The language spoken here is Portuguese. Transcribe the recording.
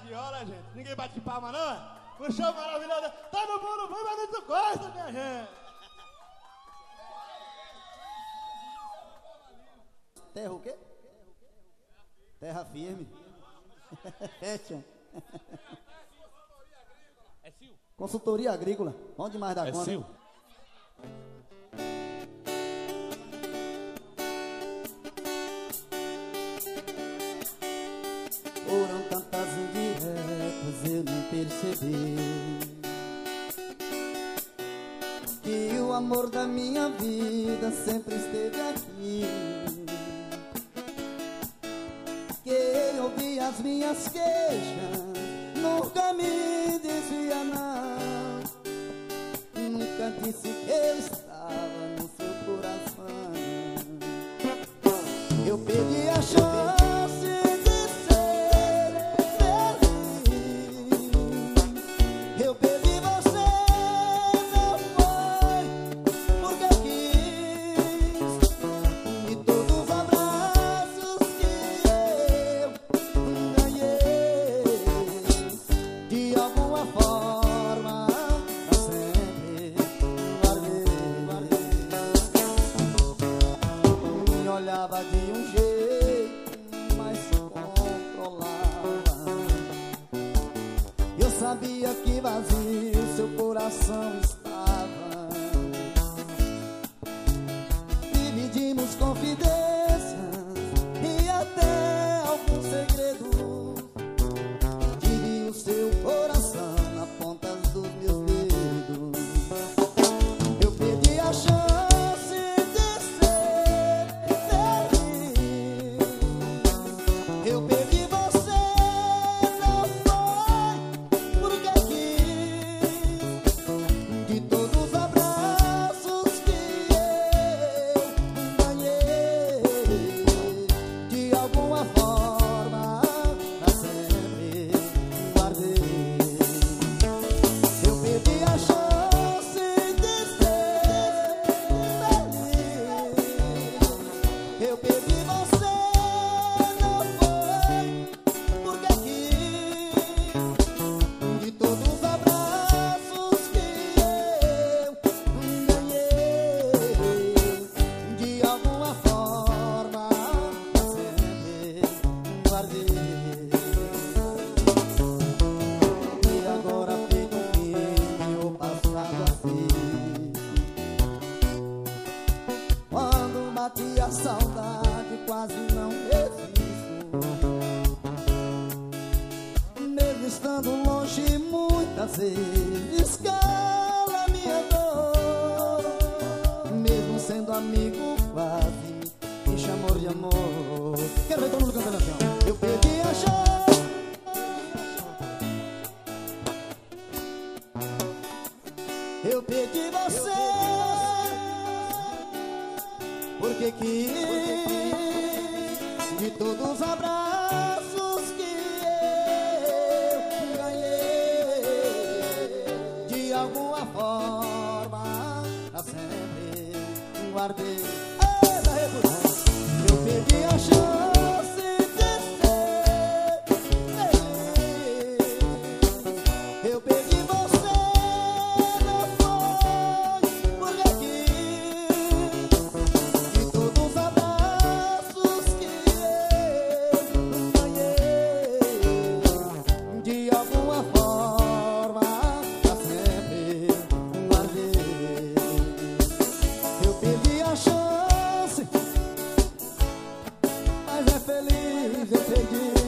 viola, gente. Ninguém bate palma, não é? O show maravilhoso. Todo mundo vai, mas não gosta, minha gente. Terra o quê? Terra firme. Fashion. É Sil? Consultoria agrícola. Bom demais da conta. Sil? Foram tantas indiretas, eu nem percebi que o amor da minha vida sempre esteve aqui. Quem ouvia as minhas queixas nunca me dizia não, nunca disse que eu estava no seu coração. Eu perdi a chance de ser feliz. Eu perdi você, não foi porque quis. E todos os abraços que eu ganhei, de alguma forma, pra sempre guardei. Me olhava de um jeito, mas se controlava. Eu sabia que vazio seu coração estava. Dividimos confidências e até alguns segredos. Tive o seu coração na ponta dos meus dedos. Eu perdi a chance de ser feliz. Eu perdi você, não foi porque quis. De todos os abraços que eu ganhei, de alguma forma, pra sempre guardei. Eu perdi a chance de ser feliz. Eu perdi você, não foi porque quis. De todos os abraços que eu ganhei, de alguma forma, pra sempre guardei. E agora feito um filme, o passado assim. Quando bate a saudade, quase não resisto. Mesmo estando longe, muitas vezes cala minha dor. Mesmo sendo amigo, quase me chamou de amor. Quero ver todo mundo cantando assim, ó. Eu perdi a chance. Eu perdi você porque quis. De todos os abraços que eu ganhei, de alguma forma, pra sempre guardei. Eu perdi a chance de ser feliz. Eu perdi você, não foi porque quis. De todos os abraços que eu ganhei, de alguma forma, pra sempre guardei. Eu perdi a chance, mas é feliz, eu perdi.